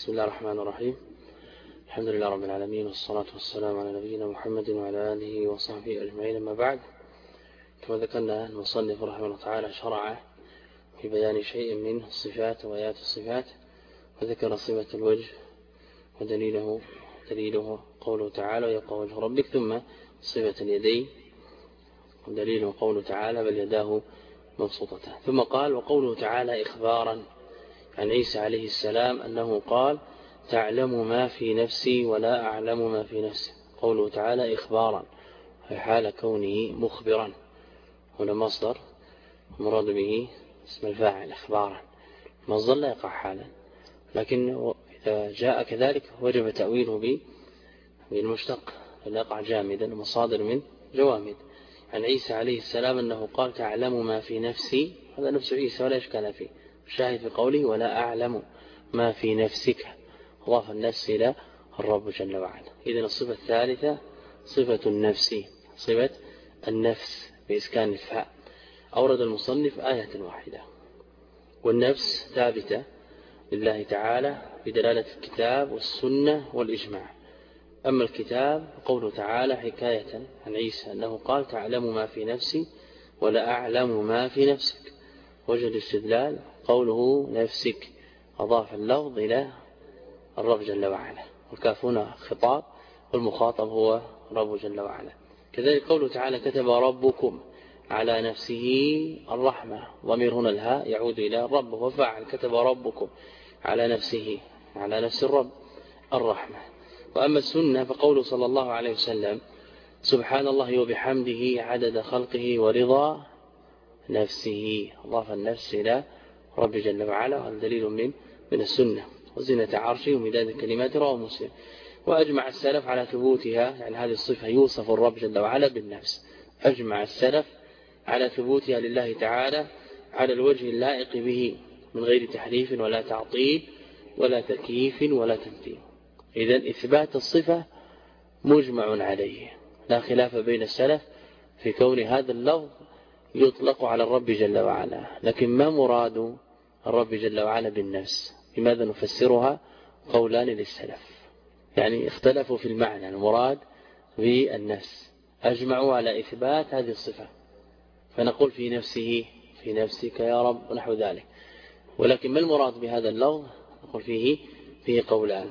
بسم الله الرحمن الرحيم. الحمد لله رب العالمين، والصلاة والسلام على نبينا محمد وعلى آله وصحبه أجمعين. أما بعد، كما ذكرنا المصنف رحمه الله تعالى شرع في بيان شيء من الصفات وآيات الصفات، وذكر صفة الوجه ودليله قوله تعالى ويبقى وجه ربك، ثم صفة اليدين ودليله قوله تعالى بل يداه مبسوطتان، ثم قال وقوله تعالى إخبارا عن عيسى عليه السلام أنه قال تعلم ما في نفسي ولا أعلم ما في نفسي. قوله تعالى إخبارا في حال كونه مخبرا، هنا مصدر مراد به اسم الفاعل إخبارا، مصدر لا يقع حالا، لكن إذا جاء كذلك وجب تأويله بالمشتق لا يقع جامدا، مصادر من جوامد. عن عيسى عليه السلام أنه قال تعلم ما في نفسي، هذا نفس عيسى ولا إشكال فيه. الشاهد في قوله ولا أعلم ما في نفسك، أضاف النفس إلى الرب جل وعلا. إذن الصفة الثالثة صفة النفس، صفة النفس بإسكان الفاء. أورد المصنف آية واحدة، والنفس ثابتة لله تعالى بدلالة الكتاب والسنة والإجماع. أما الكتاب قوله تعالى حكاية عن عيسى أنه قال تعلم ما في نفسي ولا أعلم ما في نفسك. وجه الاستدلال قوله نفسك، أضاف اللفظ إلى الرب جل وعلا، والكاف هنا خطاب والمخاطب هو رب جل وعلا. كذلك قوله تعالى كتب ربكم على نفسه الرحمة، ضمير هنا الهاء يعود إلى الرب وفعل كتب ربكم على نفسه، على نفس الرب الرحمة. وأما السنة فقوله صلى الله عليه وسلم سبحان الله وبحمده عدد خلقه ورضا نفسه، أضاف النفس إلى رب جل وعلا، وهذا دليل من السنة. وزنة عرشه ومداد كلمات رواه مسلم. وأجمع السلف على ثبوتها، يعني هذه الصفة يوصف الرب جل وعلا بالنفس، أجمع السلف على ثبوتها لله تعالى على الوجه اللائق به من غير تحريف ولا تعطيل ولا تكييف ولا تمثيل. إذن إثبات الصفة مجمع عليه، لا خلاف بين السلف في كون هذا اللفظ يطلق على الرب جل وعلا. لكن ما مراد الرب جل وعلا بالنفس؟ لماذا نفسرها؟ قولان للسلف، يعني اختلفوا في المعنى. المراد بالنفس أجمعوا على إثبات هذه الصفة، فنقول في نفسه في نفسك يا رب ونحو ذلك. ولكن ما المراد بهذا اللفظ؟ نقول فيه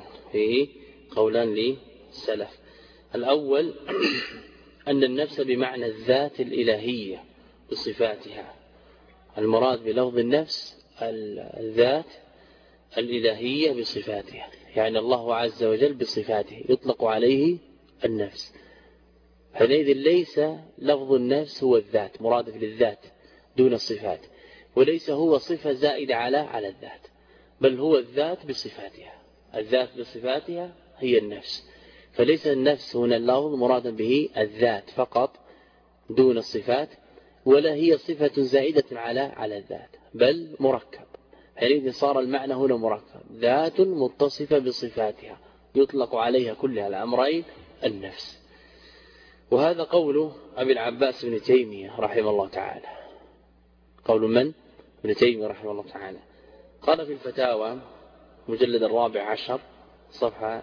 قولان للسلف. الأول أن النفس بمعنى الذات الإلهية بصفاتها، المراد بلفظ النفس الذات الإلهية بصفاتها، يعني الله عز وجل بصفاته يطلق عليه النفس. حينئذ ليس لفظ النفس هو الذات، مرادف للذات دون الصفات، وليس هو صفة زائدة على الذات، بل هو الذات بصفاتها. الذات بصفاتها هي النفس، فليس النفس هنا اللفظ مرادا به الذات فقط دون الصفات، ولا هي صفة زائدة على الذات، بل مركب. حينئذ صار المعنى هنا مركب، ذات متصفة بصفاتها يطلق عليها كلها الأمرين النفس. وهذا قول أبي العباس بن تيمية رحمه الله تعالى. قول من؟ ابن تيمية رحمه الله تعالى. قال في الفتاوى مجلد 14 صفحة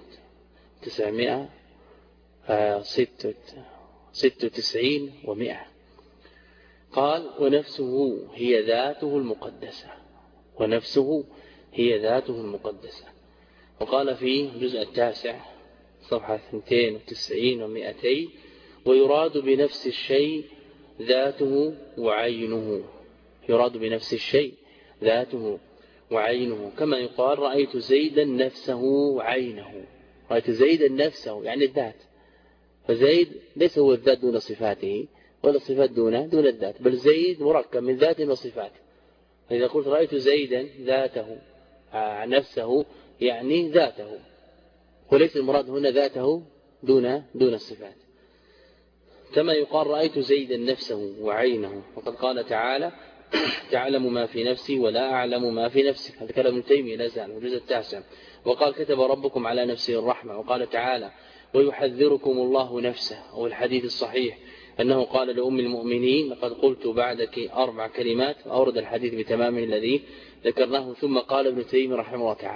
96 و100، قال ونفسه هي ذاته المقدسة، ونفسه هي ذاته المقدسة. وقال في الجزء 9 صفحة 92 و200 ويراد بنفس الشيء ذاته وعينه، يراد بنفس الشيء ذاته وعينه، كما يقال رأيت زيدا نفسه وعينه. رأيت زيدا نفسه يعني الذات، فزيد ليس هو الذات دون صفاته ولا الصفات دون الذات، بل زيد مركب من ذات وصفات. فإذا قلت رأيت زيدا ذاته نفسه يعني ذاته، وليس المراد هنا ذاته دون الصفات. كما يقال رأيت زيدا نفسه وعينه، وقد قال تعالى تعلم ما في نفسي ولا أعلم ما في نفسك، هذا كلام ابن تيمية لا زال الجزء 9. وقال كتب ربكم على نفسه الرحمة. وقال تعالى ويحذركم الله نفسه، أو الحديث الصحيح أنه قال لأم المؤمنين لقد قلت بعدك 4 كلمات، أورد الحديث بتمامه الذي ذكرناه. ثم قال ابن تيمية رحمه الله تعالى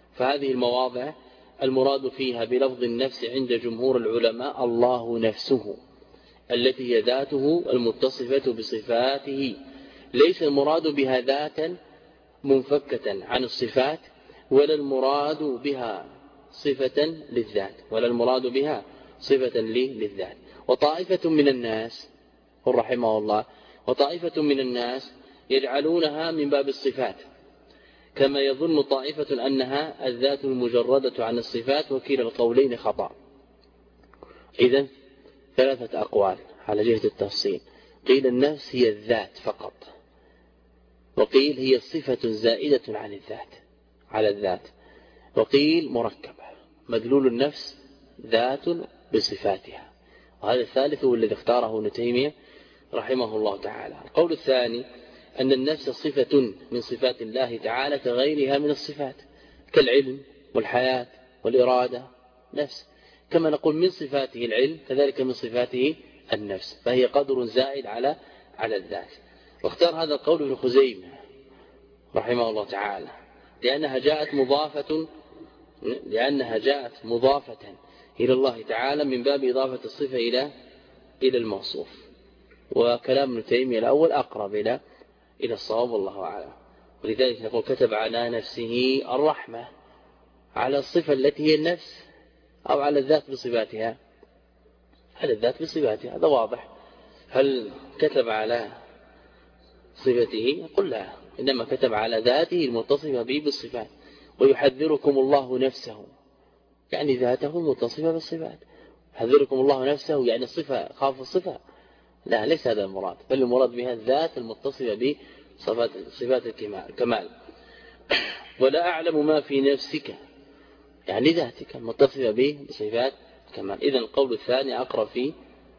فهذه المواضع المراد فيها بلفظ النفس عند جمهور العلماء الله نفسه التي هي ذاته المتصفة بصفاته، ليس المراد بها ذاتا منفكة عن الصفات، ولا المراد بها صفة للذات، ولا المراد بها صفة للذات. وطائفة من الناس رحمه الله، وطائفة من الناس يجعلونها من باب الصفات، كما يظن طائفة أنها الذات المجردة عن الصفات، وكلا القولين خطأ. إذن 3 أقوال على جهة التفصيل: قيل النفس هي الذات فقط، وقيل هي صفة زائدة عن الذات على الذات، وقيل مركبة مدلول النفس ذات بصفاتها. وهذا الثالث هو الذي اختاره ابن تيمية رحمه الله تعالى. القول الثاني أن النفس صفة من صفات الله تعالى كغيرها من الصفات، كالعلم والحياة والإرادة نفس، كما نقول من صفاته العلم كذلك من صفاته النفس، فهي قدر زائد على الذات. واختار هذا القول ابن خزيمة رحمه الله تعالى لأنها جاءت مضافة إلى الله تعالى من باب إضافة الصفة إلى الموصوف. وكلام ابن تيمية الأول أقرب إلى الصواب والله أعلم. ولذلك نقول كتب على نفسه الرحمة على الصفة التي هي النفس أو على الذات بصفاتها؟ على الذات بصفاتها، هذا واضح. هل كتب على صفته؟ قل لا، إنما كتب على ذاته المتصفة به بالصفات. ويحذركم الله نفسه، يعني ذاته متصفة بالصفات. يحذركم الله نفسه يعني الصفة، خاف الصفة؟ لا، ليس هذا المراد، بل المراد بها الذات المتصفة بصفات الكمال. ولا أعلم ما في نفسك، يعني ذاتك المتصفة به بصفات الكمال. إذن القول الثاني أقرب في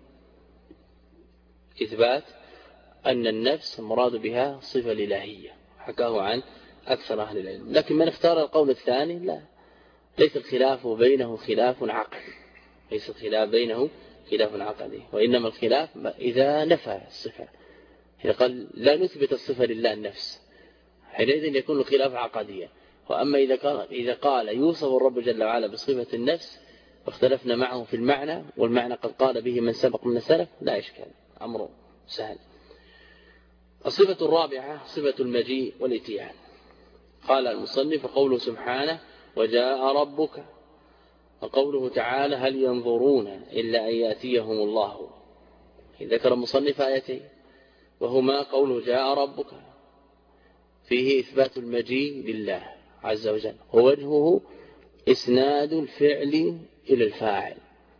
إثبات أن النفس المراد بها صفة الإلهية، حكاه عن أكثر أهل العلم. لكن من اختار القول الثاني لا، ليس الخلاف بينه خلاف عقلي، ليس الخلاف بينه خلاف عقلي، وإنما الخلاف إذا نفى الصفة، إذا قال لا نثبت الصفة لله النفس، حينئذ يكون الخلاف عقديا. وأما إذا قال يوصف الرب جل وعلا بصفة النفس واختلفنا معه في المعنى، والمعنى قد قال به من سبق من السلف، لا إشكال، أمر سهل. الصفة الرابعة صفة المجيء والإتيان. قال المصنف قوله سبحانه وجاء ربك، وقوله تعالى هل ينظرون إلا أن يأتيهم الله. ذكر المصنف آيتين، وهما قوله جاء ربك فيه إثبات المجيء لله عز وجل، ووجهه إسناد الفعل إلى الفاعل.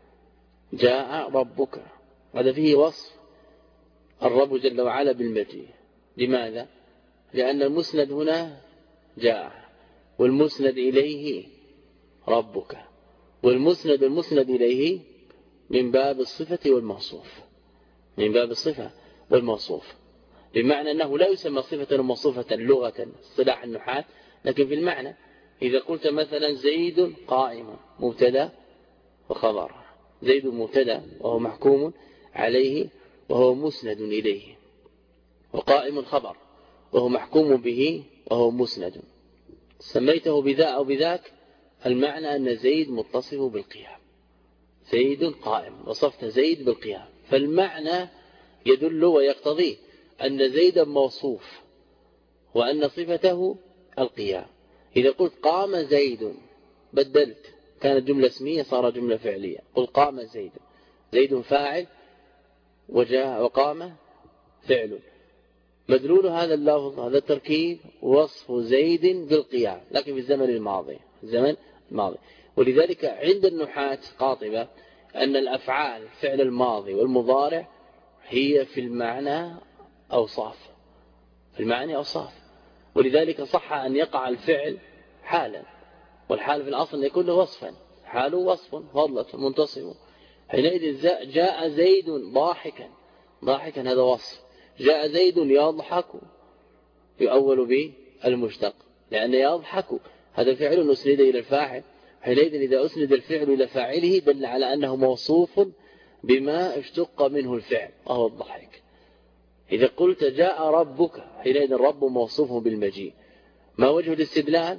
جاء ربك، هذا فيه وصف الرب جل وعلا بالمجيء. لماذا؟ لأن المسند هنا جاء، والمسند إليه ربك، والمسند إليه من باب الصفة والموصوف، من باب الصفة والموصوف، بمعنى أنه لا يسمى صفة وموصوفة لغة اصطلاح النحاة، لكن في المعنى إذا قلت مثلا زيد قائم مبتدا وخبر، زيد مبتدا وهو محكوم عليه وهو مسند إليه، وقائم خبر وهو محكوم به وهو مسند، سميته بذا أو بذاك، المعنى أن زيد متصف بالقيام، زيد قائم، وصفت زيد بالقيام، فالمعنى يدل ويقتضي أن زيدا موصوف وأن صفته القيام. إذا قلت قام زيد بدلت، كانت جملة اسمية صار جملة فعلية. قل قام زيد، زيد فاعل وجاء وقام فعل، مدلول هذا اللفظ هذا التركيب وصف زيد بالقيام، لكن في الزمن الماضي. ولذلك عند النحاة قاطبة أن الأفعال فعل الماضي والمضارع هي في المعنى أوصاف، في المعنى أوصاف، ولذلك صح أن يقع الفعل حالا، والحال في الأصل يكون له وصفا، حاله وصف فضلة منتصب. حينئذ جاء زيد ضاحكا هذا وصف، جاء زيد يضحك يؤول به المشتق، لأن يضحك هذا فعل أسند إلى الفاعل، حينئذ إذا أسند الفعل إلى فاعله دل على أنه موصوف بما اشتق منه الفعل وهو الضحك. إذا قلت جاء ربك، حينئذ الرب موصوفه بالمجيء. ما وجه الاستدلال؟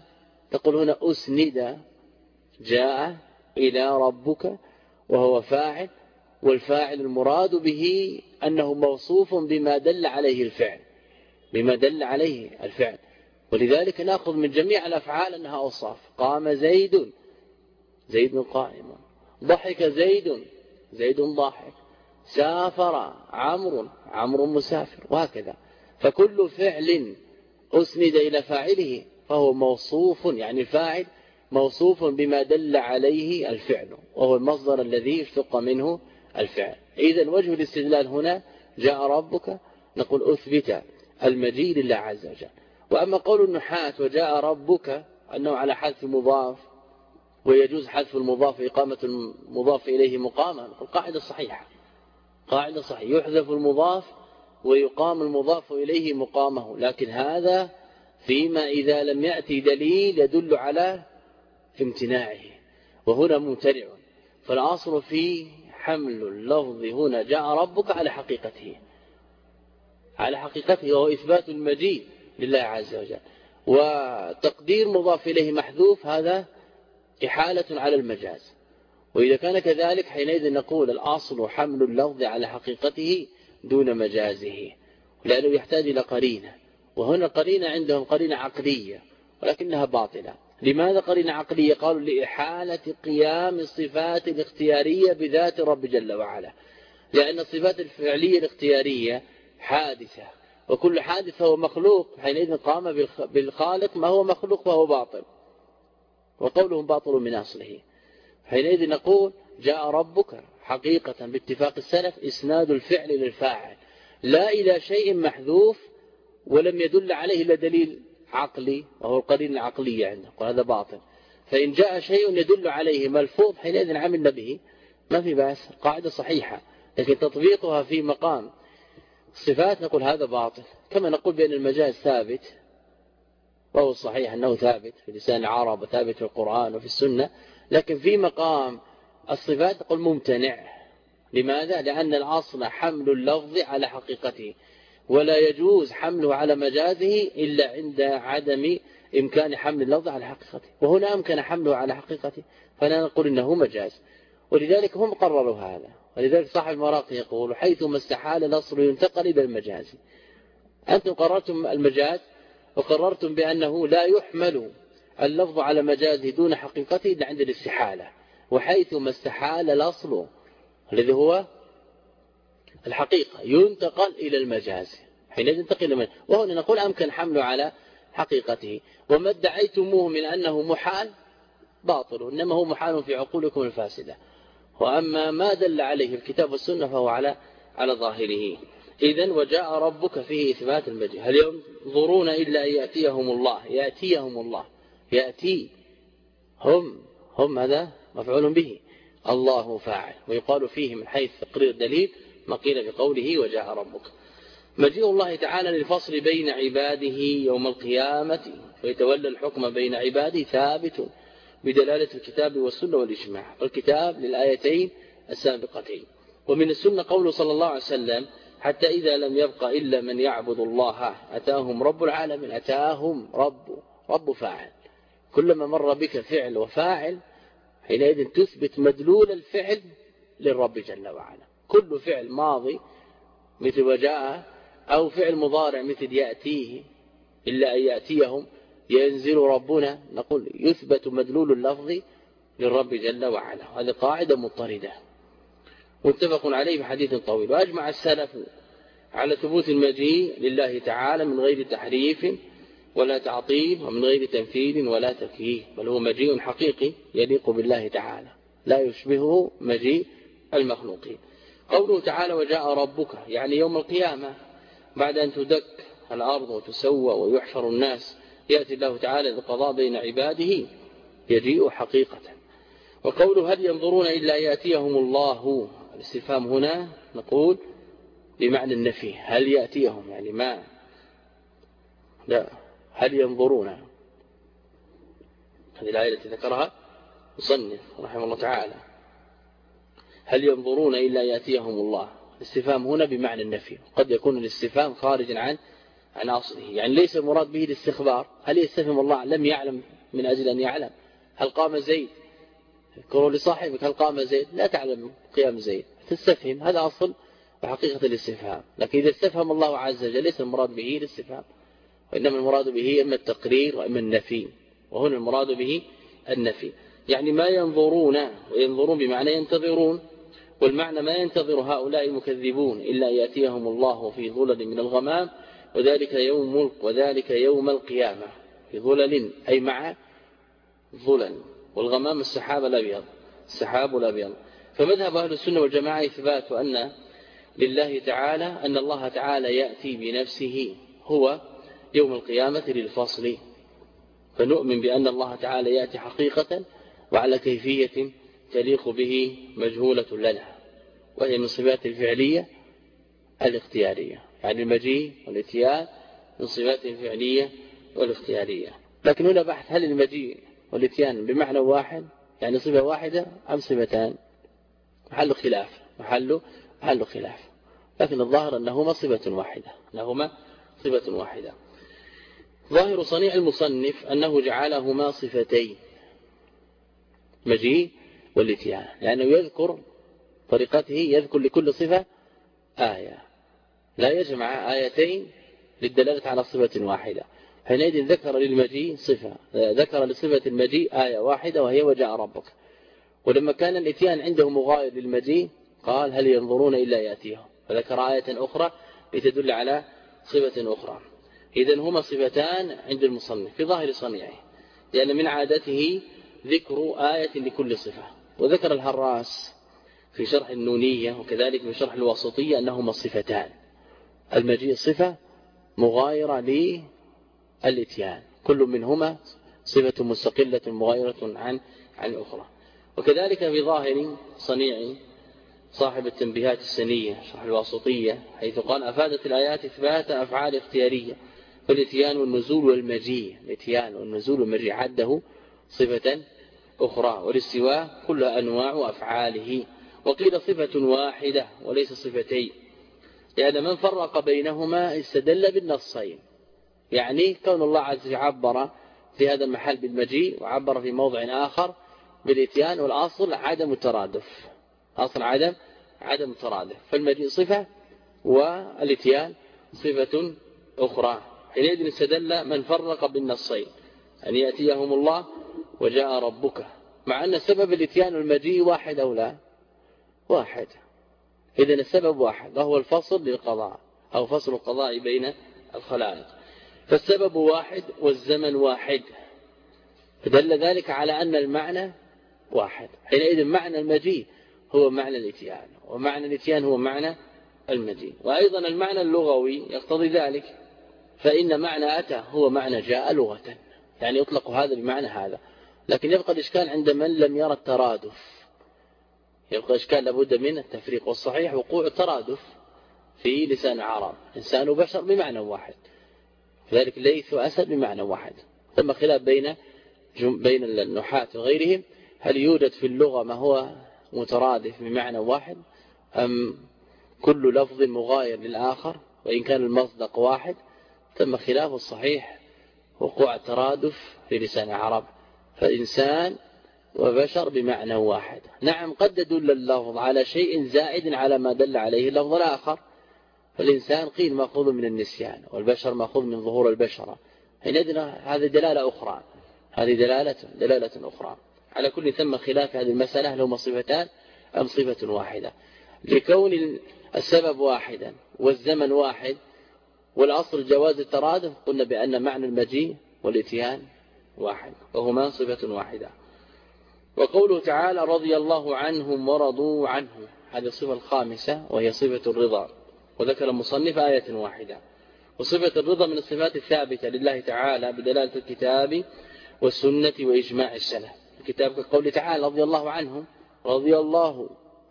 تقول هنا أسند جاء إلى ربك وهو فاعل، والفاعل المراد به أنه موصوف بما دل عليه الفعل، بما دل عليه الفعل. ولذلك نأخذ من جميع الأفعال أنها أوصاف. قام زيد، زيد قائم. ضحك زيد، زيد ضاحك. سافر عمرو، عمرو مسافر، وهكذا. فكل فعل أسند إلى فاعله فهو موصوف، يعني الفاعل موصوف بما دل عليه الفعل، وهو المصدر الذي اشتق منه الفعل. إذن وجه الاستدلال هنا جاء ربك، نقول أثبت المجيء لله عز وجل. وأما قول النحاة وجاء ربك أنه على حذف مضاف ويجوز حذف المضاف إقامة المضاف إليه مقاما، القاعدة صحيحة، قاعدة صحيحة، يحذف المضاف ويقام المضاف إليه مقامه، لكن هذا فيما إذا لم يأتي دليل يدل على امتناعه، وهنا ممتنع. فالأصل في حمل اللفظ هنا جاء ربك على حقيقته، على حقيقته، وهو إثبات المجيء لله عز وجل. وتقدير مضاف إليه محذوف هذا إحالة على المجاز. وإذا كان كذلك حينئذ نقول الأصل حمل اللفظ على حقيقته دون مجازه، لأنه يحتاج إلى قرينة، وهنا قرينة عندهم قرينة عقلية ولكنها باطلة. لماذا قرينة عقلية؟ قالوا لإحالة قيام الصفات الاختيارية بذات الرب جل وعلا، لأن الصفات الفعلية الاختيارية حادثة، وكل حادث هو مخلوق، حينئذ قام بالخالق ما هو مخلوق فهو باطل، وقولهم باطل من أصله. حينئذ نقول جاء ربك حقيقة باتفاق السلف إسناد الفعل للفاعل، لا إلى شيء محذوف ولم يدل عليه إلا دليل عقلي وهو القرينة العقلية عنده، وهذا باطل. فإن جاء شيء يدل عليه ملفوظ حينئذ عملنا به، ما في بأس، قاعدة صحيحة، لكن تطبيقها في مقام الصفات نقول هذا باطل. كما نقول بأن المجاز ثابت، وهو الصحيح أنه ثابت في لسان العرب وثابت في القرآن وفي السنة، لكن في مقام الصفات نقول ممتنع. لماذا؟ لأن الأصل حمل اللفظ على حقيقته، ولا يجوز حمله على مجازه إلا عند عدم إمكان حمل اللفظ على حقيقته، وهنا أمكن حمله على حقيقته فلا نقول إنه مجاز. ولذلك هم قرروا هذا، ولذلك صاحب المراقي يقول حيثما استحال الأصل ينتقل إلى المجاز. أنتم قررتم المجاز وقررتم بأنه لا يحمل اللفظ على مجازه دون حقيقته إلا عند الاستحالة، وحيثما استحال الأصل الذي هو الحقيقة ينتقل إلى المجاز، حينئذ ينتقل إلى المجاز. وهنا نقول أمكن حمله على حقيقته. وما ادعيتموه من أنه محال باطل، إنما هو محال في عقولكم الفاسدة، وأما ما دل عليه الكتاب والسنة فهو على ظاهره. إذن وجاء ربك فيه إثبات المجيء. هل ينظرون إلا أن يأتيهم الله؟ يأتيهم الله، يأتي هم هذا مفعول به، الله فاعل، ويقال فيه من حيث تقرير دليل ما قيل بقوله وجاء ربك. مجيء الله تعالى للفصل بين عباده يوم القيامة ويتولى الحكم بين عباده ثابت بدلالة الكتاب والسنة والإجماع. والكتاب للآيتين السابقتين، ومن السنة قوله صلى الله عليه وسلم حتى إذا لم يبق إلا من يعبد الله أتاهم رب العالمين. أتاهم رب فاعل، كلما مر بك فعل وفاعل حينئذ تثبت مدلول الفعل للرب جل وعلا. كل فعل ماضي مثل وجاء، أو فعل مضارع مثل يأتيه إلا أن يأتيهم، ينزل ربنا، نقول يثبت مدلول اللفظ للرب جل وعلا. هذه قاعدة مضطردة متفق عليه بحديث طويل. وأجمع السلف على ثبوت المجيء لله تعالى من غير تحريف ولا تعطيل ومن غير تمثيل ولا تكييف، بل هو مجيء حقيقي يليق بالله تعالى لا يشبهه مجيء المخلوقين. قوله تعالى وجاء ربك يعني يوم القيامة بعد أن تدك الأرض وتسوى ويحشر الناس يأتي الله تعالى بالقضاء بين عباده، يجيء حقيقة. وقوله هل ينظرون إلا يأتيهم الله، الاستفهام هنا نقول بمعنى النفي، هل يأتيهم يعني ما، لا، هل ينظرون. هذه الآية التي ذكرها مصنف رحمه الله تعالى، هل ينظرون إلا يأتيهم الله، الاستفهام هنا بمعنى النفي. قد يكون الاستفهام خارجا عن عن أصله، يعني ليس المراد به الاستخبار. هل يستفهم الله لم يعلم من أجل أن يعلم؟ هل قام زيد؟ اذكروا لصاحبك هل قام زيد؟ لا تعلم قيام زيد، تستفهم، هذا أصل وحقيقة الاستفهام. لكن إذا استفهم الله عز وجل ليس المراد به الاستفهام، وإنما المراد به إما التقرير وإما النفي، وهنا المراد به النفي. يعني ما ينظرون، وينظرون بمعنى ينتظرون، والمعنى ما ينتظر هؤلاء المكذبون إلا يأتيهم الله في ظلل من الغمام وذلك يوم القيامة. في ظلل أي مع ظلل، والغمام السحاب الأبيض. فمذهب أهل السنة والجماعة إثبات أن لله تعالى أن الله تعالى يأتي بنفسه هو يوم القيامة للفصل، فنؤمن بأن الله تعالى يأتي حقيقة وعلى كيفية تليق به مجهولة لنا، وهي من صفات الفعلية الاختيارية، يعني المجيء والاتيان من صفات الفعلية والاختيارية. لكن هنا بحث هل المجيء والاتيان بمعنى واحد، يعني صفة واحدة أم صفتان؟ محل خلاف، لكن الظاهر أنهما صفة واحدة. ظاهر صنيع المصنف أنه جعلهما صفتين، مجيء والاتيان، لأنه يذكر طريقته، يذكر لكل صفة آية، لا يجمع آيتين للدلالة على صفة واحدة. حينئذ ذكر للمجيء صفة، ذكر لصفة المجيء آية واحدة وهي وجاء ربك. ولما كان الاتيان عنده مغاير للمجيء قال هل ينظرون إلا يأتيهم، فذكر آية أخرى لتدل على صفة أخرى. إذن هما صفتان عند المصنف في ظاهر صنيعه، لأن من عادته ذكر آية لكل صفة. وذكر الهراس في شرح النونية وكذلك في شرح الواسطية أنهما صفتان، المجيء صفة مغايرة للإتيان، كل منهما صفة مستقلة مغايرة عن الأخرى. وكذلك في ظاهر صنيع صاحب التنبيهات السنية شرح الواسطية، حيث قال أفادت الآيات إثبات أفعال اختيارية، فالإتيان والنزول والمجيء، الإتيان والنزول والمجيء عده صفة أخرى، والاستواء كل أنواع أفعاله. وقيل صفة واحدة وليس صفتين، لأن من فرق بينهما استدل بالنصين، يعني كون الله عز وجل عبر في هذا المحل بالمجيء وعبر في موضع آخر بالإتيان، والأصل عدم الترادف، عدم الترادف، فالمجيء صفة والإتيان صفة أخرى. حينئذ استدل من فرق بالنصين أن يأتيهم الله وجاء ربك، مع أن سبب الإتيان والمجيء واحد أو لا؟ واحد. إذن السبب واحد، وهو الفصل للقضاء أو فصل القضاء بين الخلائق، فالسبب واحد والزمن واحد، فدل ذلك على أن المعنى واحد. حينئذ معنى المجيء هو معنى الإتيان، ومعنى الإتيان هو معنى المجيء. وأيضا المعنى اللغوي يقتضي ذلك، فإن معنى أتى هو معنى جاء لغة، يعني يطلق هذا بمعنى هذا. لكن يبقى الإشكال عند من لم يرى الترادف، يبقى إشكال لابد من التفريق، والصحيح وقوع الترادف في لسان العرب، إنسان وبشر بمعنى واحد، لذلك ليث وأسد بمعنى واحد. ثم خلاف بين النحاة وغيرهم، هل يوجد في اللغة ما هو مترادف بمعنى واحد، أم كل لفظ مغاير للآخر وإن كان المصدق واحد؟ ثم خلاف الصحيح وقوع الترادف في لسان العرب، فإنسان وبشر بمعنى واحد. نعم قد يدل اللفظ على شيء زائد على ما دل عليه اللفظ الآخر، فالإنسان قيل مأخوذ من النسيان، والبشر مأخوذ من ظهور البشرة، هذه دلالة أخرى، هذه دلالة أخرى. على كل ثم خلاف هذه المسألة، هل هما صفتان أم صفة واحدة؟ لكون السبب واحدا والزمن واحد والأصل جواز الترادف، قلنا بأن معنى المجيء والإتيان واحد، وهما صفة واحدة. وقوله تعالى رضي الله عنهم ورضوا عنه، هذه الصفة الخامسة وهي صفة الرضا، وذكر المصنف آية واحدة. وصفة الرضا من الصفات الثابتة لله تعالى بدلالة الكتاب والسنة وإجماع السلف. الكتاب كقول تعالى رضي الله عنهم، رضي الله،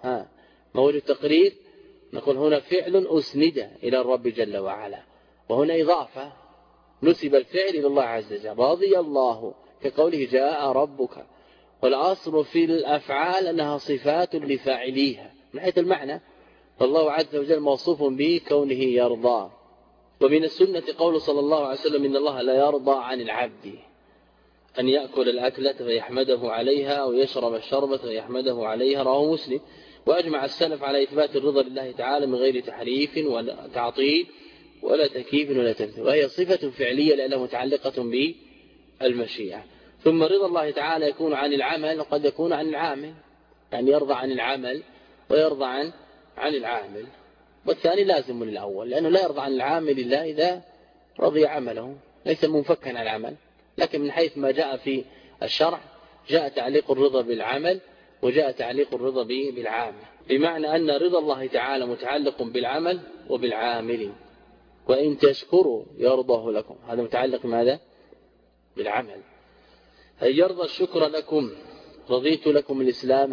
ما وجه التقرير؟ نقول هنا فعل أسند إلى الرب جل وعلا، وهنا إضافة نسب الفعل إلى الله عز وجل، رضي الله كقوله جاء ربك. والأصل في الأفعال أنها صفات لفاعليها من حيث المعنى، فالله عز وجل موصوف به كونه يرضى، ومن السنة قول صلى الله عليه وسلم إن الله لا يرضى عن العبد أن يأكل الأكلة فيحمده عليها أو يشرب الشربة فيحمده عليها، رواه مسلم. وأجمع السلف على إثبات الرضا لله تعالى من غير تحريف ولا تعطيل ولا تكييف ولا تمثيل، وهي صفة فعلية لأنها متعلقة بالمشيئة. ثم رضا الله تعالى يكون عن العمل وقد يكون عن العامل، يعني يرضى عن العمل ويرضى عن العامل، والثاني لازم للأول، لأنه لا يرضى عن العامل إلا إذا رضي عمله، ليس منفكا عن العمل. لكن من حيث ما جاء في الشرع جاء تعليق الرضا بالعمل وجاء تعليق الرضا بالعامل، بمعنى أن رضا الله تعالى متعلق بالعمل وبالعامل. وإن تشكروا يرضاه لكم، هذا متعلق ماذا؟ بالعمل. هل يرضى الشكر لكم؟ رضيت لكم الإسلام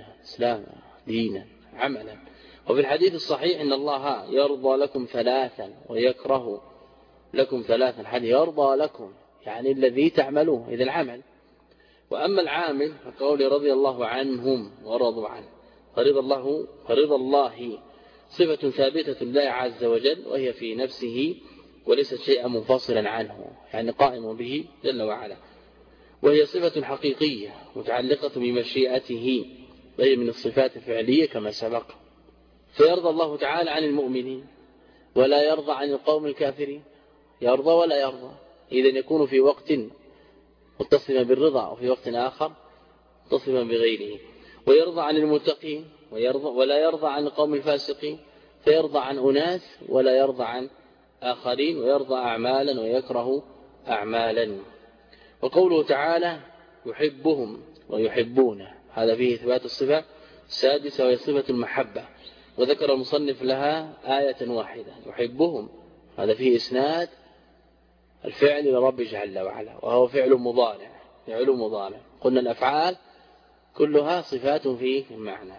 دينا عملا. وفي الحديث الصحيح إن الله يرضى لكم ثلاثا ويكره لكم ثلاثا. هل يرضى لكم يعني الذي تعملوه إذا العمل، وأما العامل فقول رضي الله عنهم ورضوا عنه. فرضا الله صفة ثابتة لله عز وجل، وهي في نفسه وليست شيئا منفصلا عنه، يعني قائم به جل وعلا، وهي صفة حقيقية متعلقة بمشيئته، وهي من الصفات الفعلية كما سبق. فيرضى الله تعالى عن المؤمنين ولا يرضى عن القوم الكافرين، يرضى ولا يرضى، إذن يكون في وقت متصفا بالرضا وفي وقت آخر متصفا بغيره. ويرضى عن المتقين ولا يرضى عن القوم الفاسقين، فيرضى عن أناس ولا يرضى عن آخرين، ويرضى أعمالا ويكره أعمالا. وقوله تعالى يحبهم ويحبونه، هذا فيه إثبات الصفة السادسة وهي صفة المحبة، وذكر المصنف لها آية واحدة يحبهم، هذا فيه إسناد الفعل لرب جل وعلا، وهو فعل مضارع. قلنا الأفعال كلها صفات في المعنى.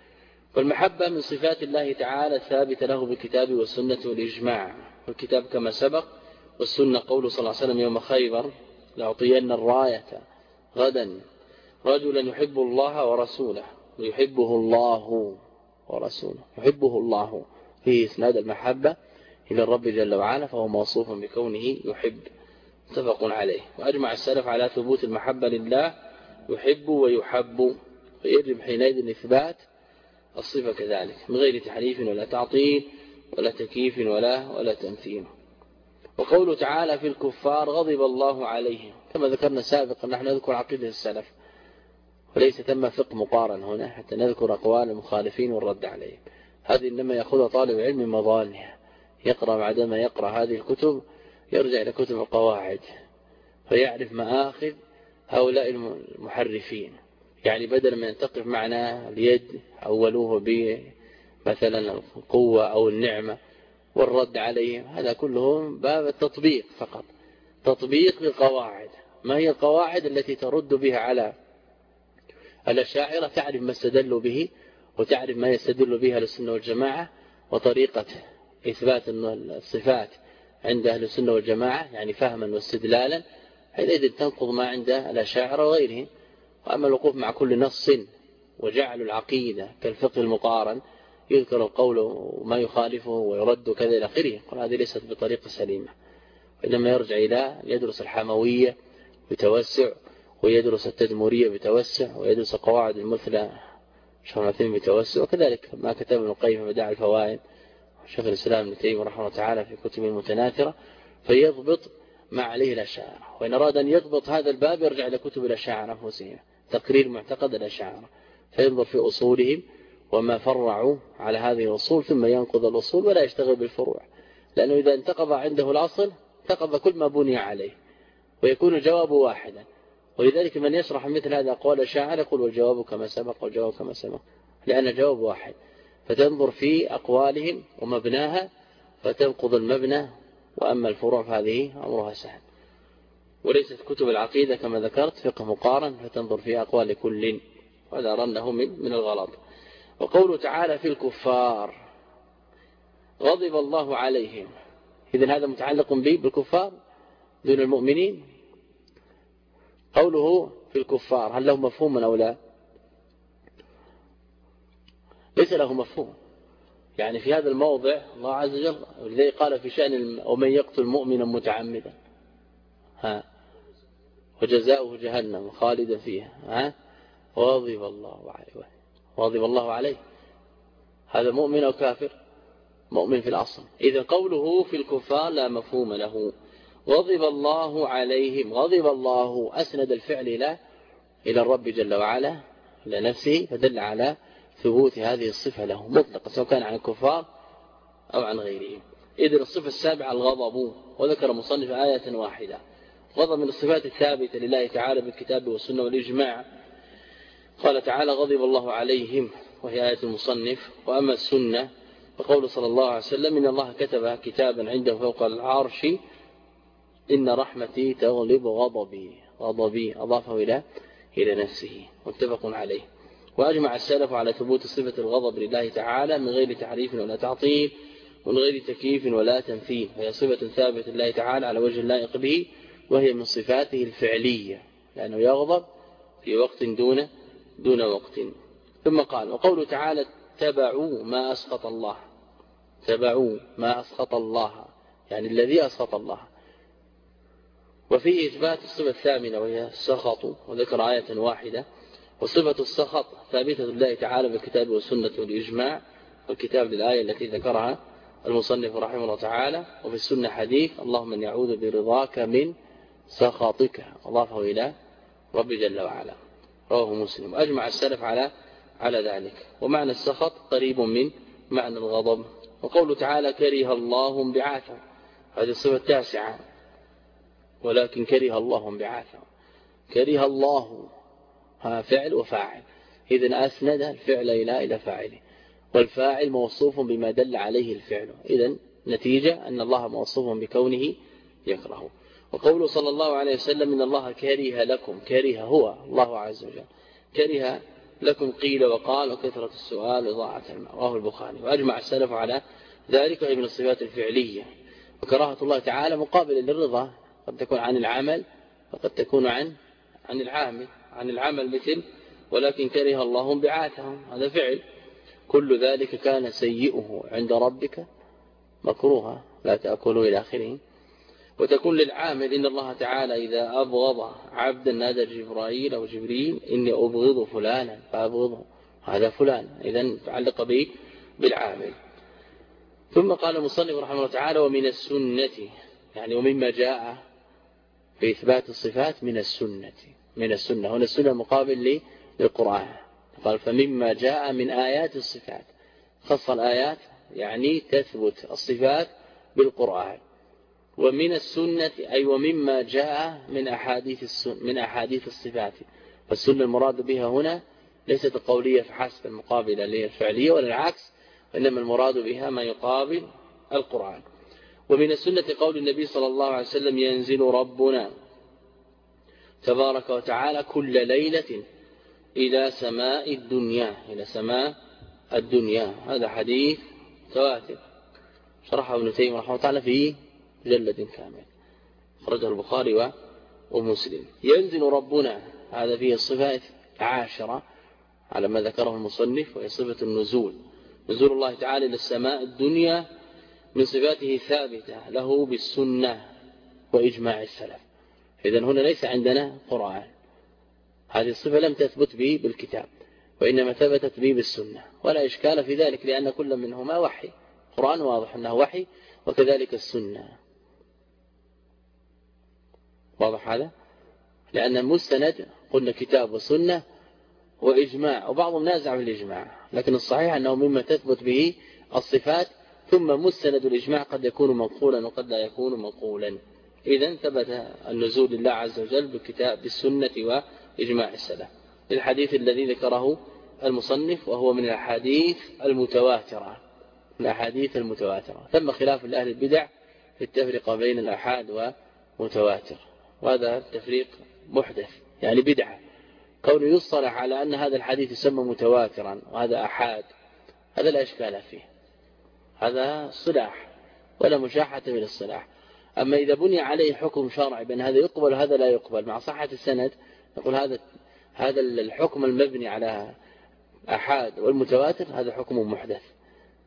والمحبة من صفات الله تعالى الثابتة له بالكتاب والسنة والإجماع. والكتاب كما سبق، والسنة قول صلى الله عليه وسلم يوم خيبر لأعطين الراية غدا رجلا يحب الله ورسوله ويحبه الله ورسوله. يحبه الله فيه إسناد المحبة إلى الرب جل وعلا، فهو موصوف بكونه يحب، متفق عليه. وأجمع السلف على ثبوت المحبة لله، يحب ويحب، فيجب حينئذ إثبات الصفة كذلك من غير تحريف ولا تعطيل ولا تكييف ولا تمثيل. وقوله تعالى في الكفار غضب الله عليهم، كما ذكرنا سابقا نحن نذكر عقيدة السلف وليس تم فقه مقارن هنا حتى نذكر أقوال المخالفين والرد عليهم. هذه إنما يأخذها طالب علم من مظانها، يقرأ بعدما يقرأ هذه الكتب يرجع إلى كتب القواعد فيعرف مآخذ هؤلاء المحرفين. يعني بدل ما ينتقف معنى اليد أولوه بمثلا القوة أو النعمة والرد عليهم، هذا كله باب التطبيق فقط، تطبيق للقواعد. ما هي القواعد التي ترد بها على الأشاعرة؟ تعرف ما استدلوا به وتعرف ما يستدل بها أهل السنة والجماعة، وطريقة إثبات الصفات عند أهل السنة والجماعة، يعني فهما واستدلالا، حينئذ تنقض ما عند الأشاعرة وغيرهم. وأما الوقوف مع كل نص وجعل العقيدة كالفقه المقارن يذكر القول وما يخالفه ويرد كذا إلى آخره، هذه ليست بطريقة سليمة، وإنما يرجع إلى يدرس الحموية بتوسع، ويدرس التدمرية بتوسع، ويدرس قواعد المثلى شرعتين بتوسع، وكذلك ما كتب ابن القيم في بدائع الفوائد شيخ الإسلام ابن تيمية رحمه الله تعالى في كتبه المتناثرة، فيضبط ما عليه الأشاعرة. وإن أراد أن يضبط هذا الباب يرجع إلى كتب الأشاعرة أنفسهم، تقرير معتقد الأشاعرة، فينظر في أصولهم وما فرعوا على هذه الأصول، ثم ينقض الأصول ولا يشتغل بالفروع، لأنه إذا انتقض عنده الأصل انتقض كل ما بني عليه، ويكون الجواب واحدا. ولذلك من يشرح مثل هذا أقوال الأشاعرة يقول والجواب كما سبق والجواب كما سبق، لأن الجواب واحد. فتنظر في أقوالهم ومبناها فتنقض المبنى، وأما الفروع فهذه أمرها سهل. وليست كتب العقيدة كما ذكرت فقه مقارن فتنظر في أقوال كل، وهذا رنه من الغلط. وقوله تعالى في الكفار غضب الله عليهم، إذن هذا متعلق بالكفار دون المؤمنين. قوله في الكفار هل له مفهوم أو لا؟ ليس له مفهوم، يعني في هذا الموضع الله عز وجل ولذلك قال في شأن ومن يقتل مؤمنا متعمدا وجزاؤه جهنم خالدا فيها وغضب الله عليه وغضب الله عليه. هذا مؤمن أو كافر؟ مؤمن في الأصل. إذا قوله في الكفار لا مفهوم له. غضب الله عليهم، غضب الله أسند الفعل إلى الرب جل وعلا إلى نفسه، فدل على ثبوت هذه الصفة له مطلقة سواء كان عن الكفار أو عن غيرهم. إذن الصفة السابعة الغضب، وذكر مصنف آية واحدة. غضب من الصفات الثابتة لله تعالى بالكتاب والسنة والإجماع. قال تعالى غضب الله عليهم وهي آية المصنف. وأما السنة فقول صلى الله عليه وسلم إن الله كتب كتابا عنده فوق العرش إن رحمتي تغلب غضبي. غضبي أضافه إلى نفسه متفق عليه. وأجمع السلف على ثبوت صفة الغضب لله تعالى من غير تحريف ولا تعطيل ومن غير تكييف ولا تمثيل، فهي صفة ثابتة لله تعالى على وجه اللائق به، وهي من صفاته الفعلية لأنه يغضب في وقت دون وقت. ثم قال وقوله تعالى اتبعوا ما أسخط الله. اتبعوا ما أسخط الله يعني الذي أسخط الله. وفيه إثبات الصفة الثامنة وهي السخط، وذكر آية واحدة. وصفة السخط ثابتة لله تعالى بالكتاب والسنة والإجماع، والكتاب للآية التي ذكرها المصنف رحمه الله تعالى، وفي السنة حديث اللهم من يعوذ برضاك من سخطك، أضافه إلى رب جل وعلا، رواه مسلم. وأجمع السلف على ذلك. ومعنى السخط قريب من معنى الغضب. وقوله تعالى كره الله انبعاثهم، هذه الصفة التاسعة. ولكن كره الله انبعاثهم، كره الله فعل وفاعل، إذن أسند الفعل إلى فاعله، والفاعل موصوف بما دل عليه الفعل، إذن نتيجة أن الله موصوف بكونه يكره. وقوله صلى الله عليه وسلم إن الله كره لكم، كره هو الله عز وجل، كره لكم قيل وقال وكثرة السؤال وضاعة الماء، رواه البخاري. وأجمع السلف على ذلك، وهي من الصفات الفعلية. وكراهة الله تعالى مقابل للرضا، قد تكون عن العمل وقد تكون عن العامل. عن العمل مثل ولكن كره الله انبعاثهم، هذا فعل. كل ذلك كان سيئه عند ربك مكروها لا تأكلوا إلى آخره. وتكون للعامل إن الله تعالى إذا أبغض عبدا نادى جبرائيل أو جبريل إني أبغض فلانا فأبغضه، هذا فلان، إذن تعلق به بالعامل. ثم قال المصنف رحمه الله تعالى ومن السنة، يعني ومما جاء في إثبات الصفات من السنة. من السنة هنا السنة مقابل للقرآن، قال فمما جاء من آيات الصفات، خص الآيات يعني تثبت الصفات بالقرآن. ومن السنة أي ومما جاء من أحاديث الصفات. فالسنة المراد بها هنا ليست القولية فحسب المقابلة للفعلية ولا العكس، وإنما المراد بها ما يقابل القرآن. ومن السنة قول النبي صلى الله عليه وسلم ينزل ربنا تبارك وتعالى كل ليلة إلى سماء الدنيا، إلى سماء الدنيا. هذا حديث تواتر شرحه ابن تيمية رحمه الله تعالى في مجلد كامل، خرجه البخاري ومسلم. ينزل ربنا، هذا فيه الصفة 10 على ما ذكره المصنف، وهي صفة النزول. نزول الله تعالى إلى السماء الدنيا من صفاته ثابتة له بالسنة وإجماع السلف. إذن هنا ليس عندنا قرآن، هذه الصفة لم تثبت به بالكتاب، وإنما ثبتت به بالسنة، ولا إشكال في ذلك لأن كل منهما وحي. القرآن واضح أنه وحي، وكذلك السنة واضح هذا، لأن المستند قلنا كتاب وسنة وإجماع، وبعضهم نازع في الإجماع، لكن الصحيح أنه مما تثبت به الصفات. ثم مستند الإجماع قد يكون منقولا وقد لا يكون منقولا. إذن ثبت النزول لله عز وجل بالكتاب بالسنة وإجماع السلف. الحديث الذي ذكره المصنف وهو من الأحاديث المتواترة، ثم خلاف لأهل البدع في التفرقة بين الأحاد ومتواتر، وهذا التفريق محدث يعني بدعة. كونه يصطلح على أن هذا الحديث يسمى متواترا وهذا أحاد، هذا لا إشكال فيه، هذا صلاح ولا مشاحة من الصلاح. أما إذا بني عليه حكم شرعي بأن هذا يقبل وهذا لا يقبل مع صحة السند، نقول هذا الحكم المبني على أحاد والمتواتر هذا حكم محدث،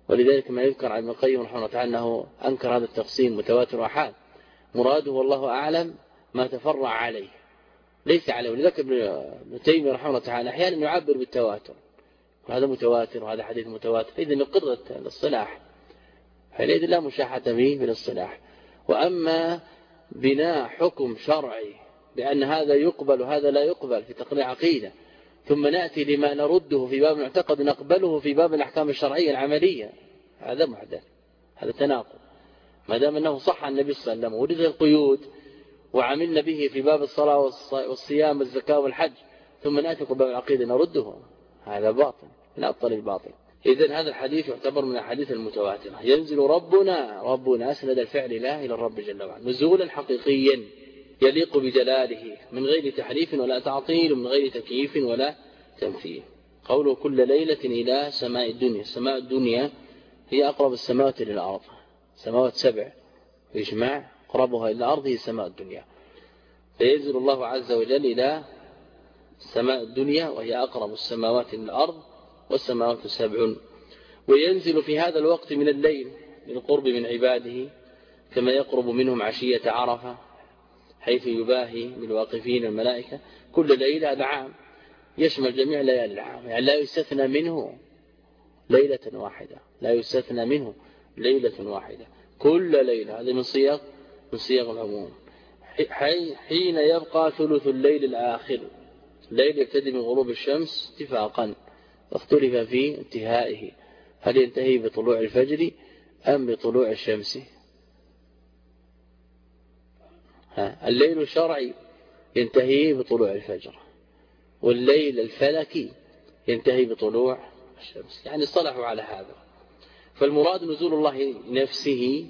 ولذلك ما يذكر عن ابن القيم رحمه الله تعالى أنه أنكر هذا التقسيم متواتر وآحاد، مراده والله أعلم ما تفرع عليه ليس عليه. ولذلك ابن تيمية رحمه الله تعالى أحيانا يعبر بالتواتر، وهذا متواتر وهذا حديث متواتر، إذن يقر الاصطلاح، حينئذ لا مشاحة به بالاصطلاح. وأما بناء حكم شرعي بأن هذا يقبل وهذا لا يقبل في تقرير عقيدة، ثم نأتي لما نرده في باب المعتقد نقبله في باب الأحكام الشرعية العملية، هذا محدث، هذا تناقض. ما دام أنه صح عن النبي صلى الله عليه وسلم ورد القيود وعملنا به في باب الصلاة والصيام والزكاة والحج، ثم نأتي باب العقيدة نرده، هذا باطل من أبطل الباطل. إذن هذا الحديث يعتبر من الحديث المتواترة. ينزل ربنا أسند الفعل لا إلى الرب جل وعلا نزولا حقيقيا يليق بجلاله من غير تحريف ولا تعطيل ومن غير تكييف ولا تمثيل. قوله كل ليلة إلى سماء الدنيا، سماء الدنيا هي أقرب السماوات إلى الأرض، سماوات 7 إجماع أقربها إلى الأرض هي سماء الدنيا، فينزل الله عز وجل إلى سماء الدنيا وهي أقرب السماوات إلى الأرض والسماوات 7، وينزل في هذا الوقت من الليل للقرب من عباده كما يقرب منهم عشية عرفة، حيث يباهي بالواقفين الملائكة. كل ليلة هذا عام يشمل جميع ليالي العام، يعني لا يستثنى منه ليلة واحدة، لا يستثنى منه ليلة واحدة، كل ليلة، هذه من صيغ العموم. حين يبقى ثلث الليل الآخر، الليل يبتدي من غروب الشمس اتفاقا، واختلف في انتهائه، هل ينتهي بطلوع الفجر أم بطلوع الشمس؟ الليل الشرعي ينتهي بطلوع الفجر، والليل الفلكي ينتهي بطلوع الشمس، يعني صلحوا على هذا. فالمراد نزول الله نفسه،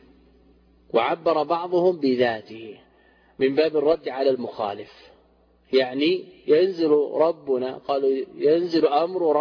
وعبر بعضهم بذاته من باب الرد على المخالف، يعني ينزل ربنا، قالوا ينزل أمر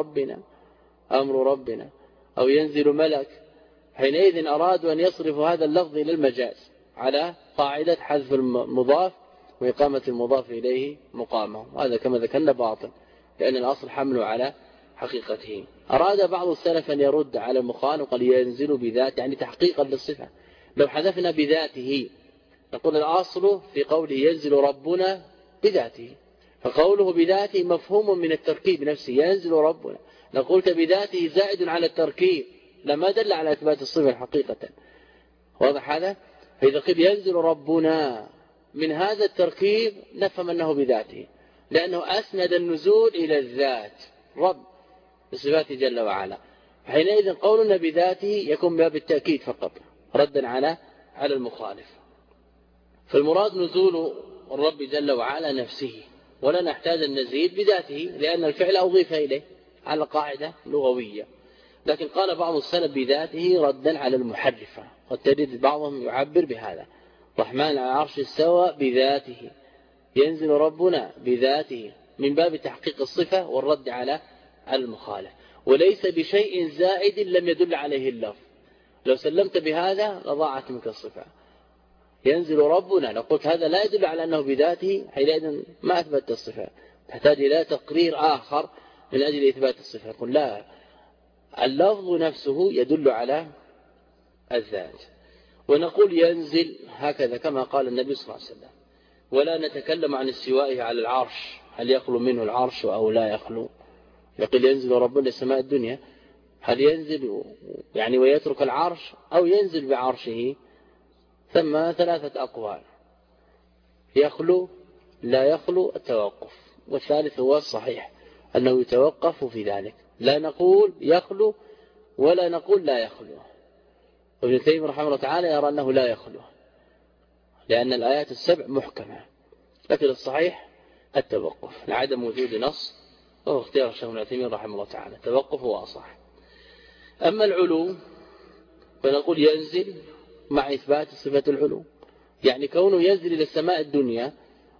ربنا أو ينزل ملك، حينئذ أرادوا أن يصرفوا هذا اللفظ إلى المجاز على قاعدة حذف المضاف وإقامة المضاف إليه مقامه، هذا كما ذكرنا باطل، لأن الأصل حمله على حقيقته. أراد بعض السلف أن يرد على المخالف وقال ينزل بذات، يعني تحقيقا للصفة. لو حذفنا بذاته نقول الأصل في قوله ينزل ربنا بذاته، فقوله بذاته مفهوم من التركيب نفسه، ينزل ربنا، لو قلت بذاته زائد على التركيب لما دل على إثبات الصفة حقيقة، واضح هذا؟ فإذا قيل ينزل ربنا من هذا التركيب نفهم أنه بذاته، لأنه أسند النزول إلى الذات رب بصفاته جل وعلا، حينئذ قولنا بذاته يكون باب التأكيد فقط ردا على المخالف. فالمراد نزول الرب جل وعلا نفسه، ولا نحتاج أن نزيد بذاته لأن الفعل أضيف إليه على قاعدة لغوية. لكن قال بعض السلف بذاته ردا على المحرفة، قد تجد بعضهم يعبر بهذا، الرحمن على العرش استوى بذاته، ينزل ربنا بذاته، من باب تحقيق الصفة والرد على المخالف، وليس بشيء زائد لم يدل عليه اللفظ. لو سلمت بهذا لضاعت منك الصفة. ينزل ربنا لو قلت هذا لا يدل على أنه بذاته، حينئذ ما أثبت الصفة، تحتاج إلى تقرير آخر من أجل إثبات الصفة. يقول لا، اللفظ نفسه يدل على الذات. ونقول ينزل هكذا كما قال النبي صلى الله عليه وسلم، ولا نتكلم عن استوائه على العرش، هل يخلو منه العرش أو لا يخلو. يقول ينزل ربنا لسماء الدنيا، هل ينزل يعني ويترك العرش أو ينزل بعرشه؟ ثم 3 أقوال، يخلو لا يخلو التوقف، والثالث هو الصحيح أنه يتوقف في ذلك، لا نقول يخلو ولا نقول لا يخلو. ابن تيمية رحمه الله تعالى يرى أنه لا يخلو لأن الآيات السبع محكمة، لكن الصحيح التوقف لعدم وجود نص، وهو اختيار الشيخ ابن تيمية رحمه الله تعالى، التوقف هو أصح. أما العلو فنقول ينزل مع إثبات صفة العلو، يعني كونه ينزل إلى السماء الدنيا،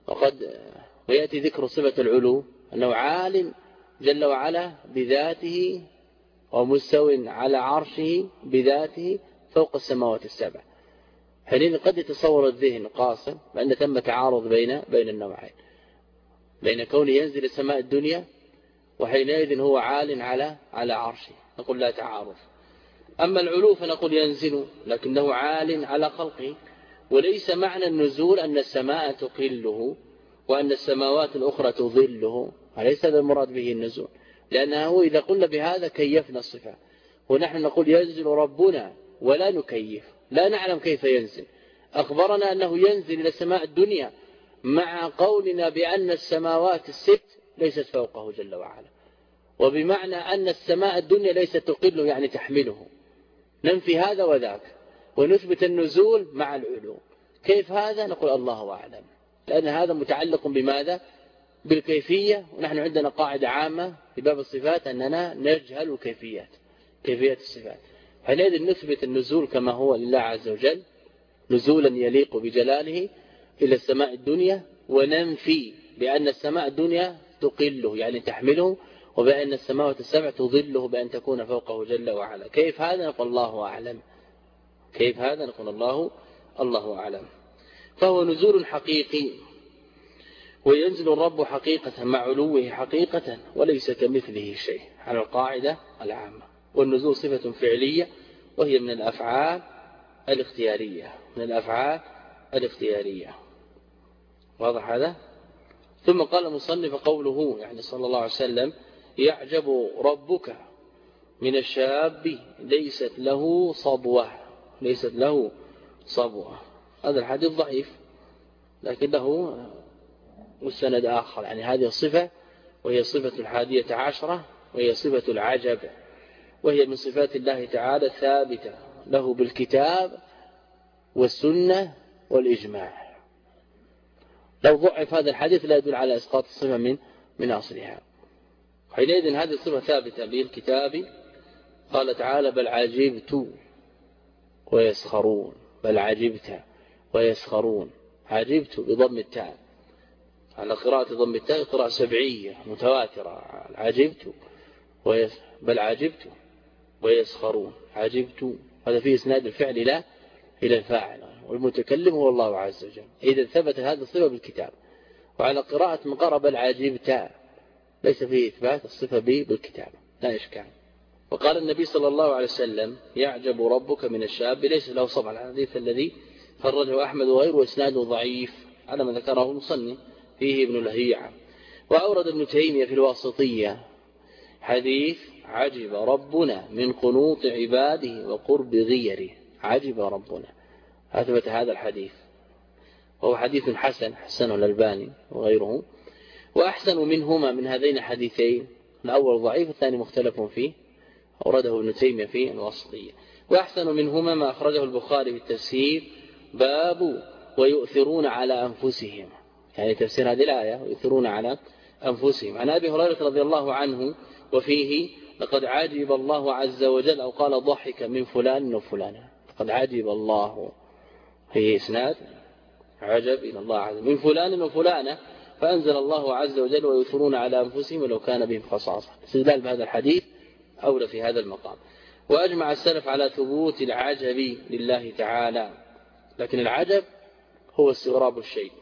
ويأتي ذكر صفة العلو أنه عالم جل وعلا بذاته ومستو على عرشه بذاته فوق السماوات السبع. حينئذ قد يتصور الذهن قاصر بأن ثم تعارض بين النوعين، بين كونه ينزل السماء الدنيا وحينئذ هو عال على عرشه، نقول لا تعارض. أما العلو فنقول ينزل لكنه عال على خلقه. وليس معنى النزول أن السماء تقله وأن السماوات الأخرى تظله، وليس هذا المراد به النزول، لأنه إذا قلنا بهذا كيفنا الصفة، ونحن نقول ينزل ربنا ولا نكيف، لا نعلم كيف ينزل. أخبرنا أنه ينزل إلى السماء الدنيا مع قولنا بأن السماوات الست ليست فوقه جل وعلا، وبمعنى أن السماء الدنيا ليست تقله يعني تحمله. ننفي هذا وذاك ونثبت النزول مع العلو. كيف هذا؟ نقول الله أعلم، لأن هذا متعلق بماذا؟ بالكيفية، ونحن عندنا قاعدة عامة في باب الصفات أننا نجهل الكيفيات، كيفية الصفات. حينئذ نثبت النزول كما هو لله عز وجل نزولا يليق بجلاله إلى السماء الدنيا، وننفي بأن السماء الدنيا تقله يعني تحمله، وبأن السماوات السبع تظله بأن تكون فوقه جل وعلا. كيف هذا؟ نقول الله أعلم. كيف هذا؟ نقول الله أعلم. فهو نزول حقيقي، وينزل الرب حقيقة مع علوه حقيقة، وليس كمثله شيء على القاعدة العامة. والنزول صفة فعلية، وهي من الأفعال الاختيارية، من الأفعال الاختيارية. واضح هذا؟ ثم قال المصنف قوله يعني صلى الله عليه وسلم يعجب ربك من الشاب ليست له صبوة، ليست له صبوة. هذا الحديث ضعيف لكن له مستند آخر، يعني هذه الصفة وهي صفة 11، وهي صفة العجب، وهي من صفات الله تعالى ثابتة له بالكتاب والسنة والإجماع. لو ضعف هذا الحديث لا يدل على إسقاط الصفة من أصلها. حينئذ هذه الصفة ثابتة بالكتاب. قال تعالى بل عجبت ويسخرون، بل عجبت ويسخرون، عجبت بضم التاء على قراءة ضم التاء، قراءة سبعية متواترة، عجبت بل عجبت ويسخرون، عجبت هذا فيه إسناد الفعل إلى الفاعل، والمتكلم هو الله عز وجل. إذا ثبت هذا الصفة بالكتاب. وعلى قراءة من قرأ بل عجبت ليس فيه إثبات الصفة بالكتاب، لا إشكال. وقال النبي صلى الله عليه وسلم يعجب ربك من الشاب ليس له صبع، الحديث الذي خرجه أحمد وغيره وإسناده ضعيف على ما ذكره المصنف فيه ابن لهيعة. وأورد ابن تيمية في الواسطية حديث عجب ربنا من قنوط عباده وقرب غيره، عجب ربنا، أثبت هذا الحديث وهو حديث حسن حسنه الألباني وغيره. وأحسن منهما من هذين الحديثين، الأول ضعيف الثاني مختلف فيه، أورده ابن تيمية في الواسطية. وأحسن منهما ما أخرجه البخاري في التفسير باب ويؤثرون على أنفسهم، يعني تفسير هذه الآية ويؤثرون على أنفسهم. عن أبي هريرة رضي الله عنه وفيه لقد عجب الله عز وجل، أو قال ضحك من فلان وفلانة، لقد عجب الله، هي إسناد عجب إلى الله عز وجل من فلان وفلانة، فأنزل الله عز وجل ويؤثرون على أنفسهم ولو كان بهم خصاصة. استدلال بهذا الحديث أولى في هذا المقام. وأجمع السلف على ثبوت العجب لله تعالى، لكن العجب هو استغراب الشيء،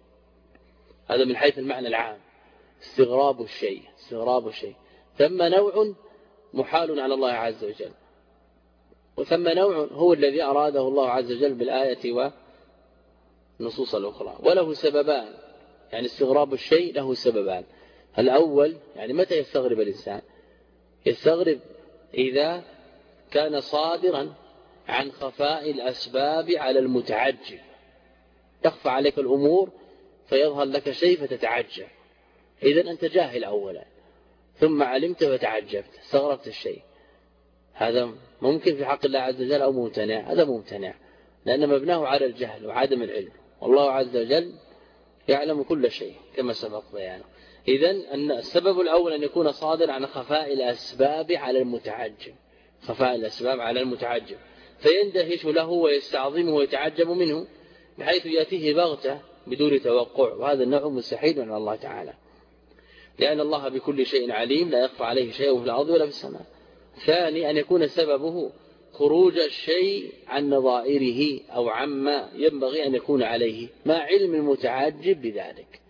هذا من حيث المعنى العام، استغراب الشيء، استغراب الشيء. ثم نوع محال على الله عز وجل، وثم نوع هو الذي أراده الله عز وجل بالآية والنصوص الأخرى، وله سببان. يعني استغراب الشيء له سببان. الأول يعني متى يستغرب الإنسان؟ يستغرب إذا كان صادرا عن خفاء الأسباب على المتعجب، تخفى عليك الأمور فيظهر لك شيء فتتعجب، إذن أنت جاهل أولا ثم علمت فتعجبت، استغربت الشيء. هذا ممكن في حق الله عز وجل أو ممتنع؟ هذا ممتنع، لأن مبناه على الجهل وعدم العلم، والله عز وجل يعلم كل شيء كما سبق بيانه. إذن السبب الأول أن يكون صادر عن خفاء الأسباب على المتعجب، خفاء الأسباب على المتعجب، فيندهش له ويستعظمه ويتعجب منه بحيث يأتيه بغتة بدون توقع، وهذا النوع مستحيل من الله تعالى، لأن الله بكل شيء عليم لا يخفى عليه شيء في الأرض ولا في السماء. ثاني أن يكون سببه خروج الشيء عن نظائره أو عما ينبغي أن يكون عليه مع علم المتعجب بذلك.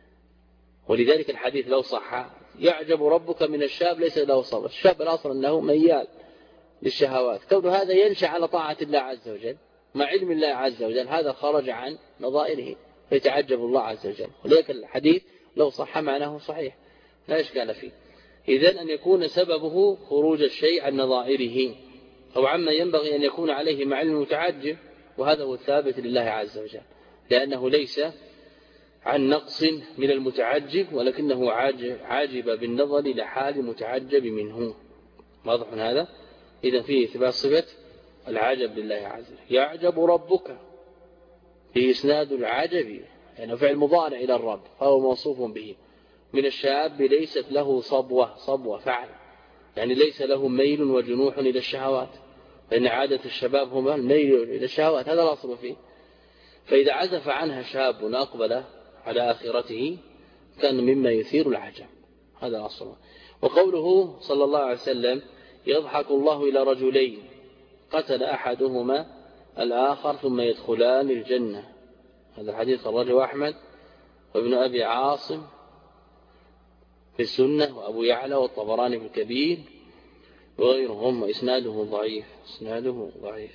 ولذلك الحديث لو صح يعجب ربك من الشاب ليس له صبر، الشاب الأصل أنه ميال للشهوات، كون هذا ينشأ على طاعة الله عز وجل مع علم الله عز وجل، هذا خرج عن نظائره فيتعجب الله عز وجل. ولذلك الحديث لو صح معناه صحيح لا إشكال فيه. إذن أن يكون سببه خروج الشيء عن نظائره أو عما ينبغي أن يكون عليه مع علم المتعجب، وهذا هو الثابت لله عز وجل، لأنه ليس عن نقص من المتعجب ولكنه عاجب بالنظر لحال متعجب منه. واضح هذا؟ إذن فيه إثبات صفة العجب لله عز وجل. يعجب ربك في إسناد العجب، يعني فعل مضارع إلى الرب فهو موصوف به. من الشاب ليست له صبوة فعل، يعني ليس له ميل وجنوح إلى الشهوات، لأن عادة الشباب هم الميل إلى الشهوات، هذا الأصل فيه. فإذا عزف عنها شاب أقبل على آخرته كان مما يثير العجب، هذا الأصل. وقوله صلى الله عليه وسلم يضحك الله إلى رجلين قتل أحدهما الآخر ثم يدخلان الجنة، هذا الحديث خرجه أحمد وابن أبي عاصم في السنة وأبو يعلى والطبراني في الكبير وغيرهم، إسناده ضعيف. إسناده ضعيف،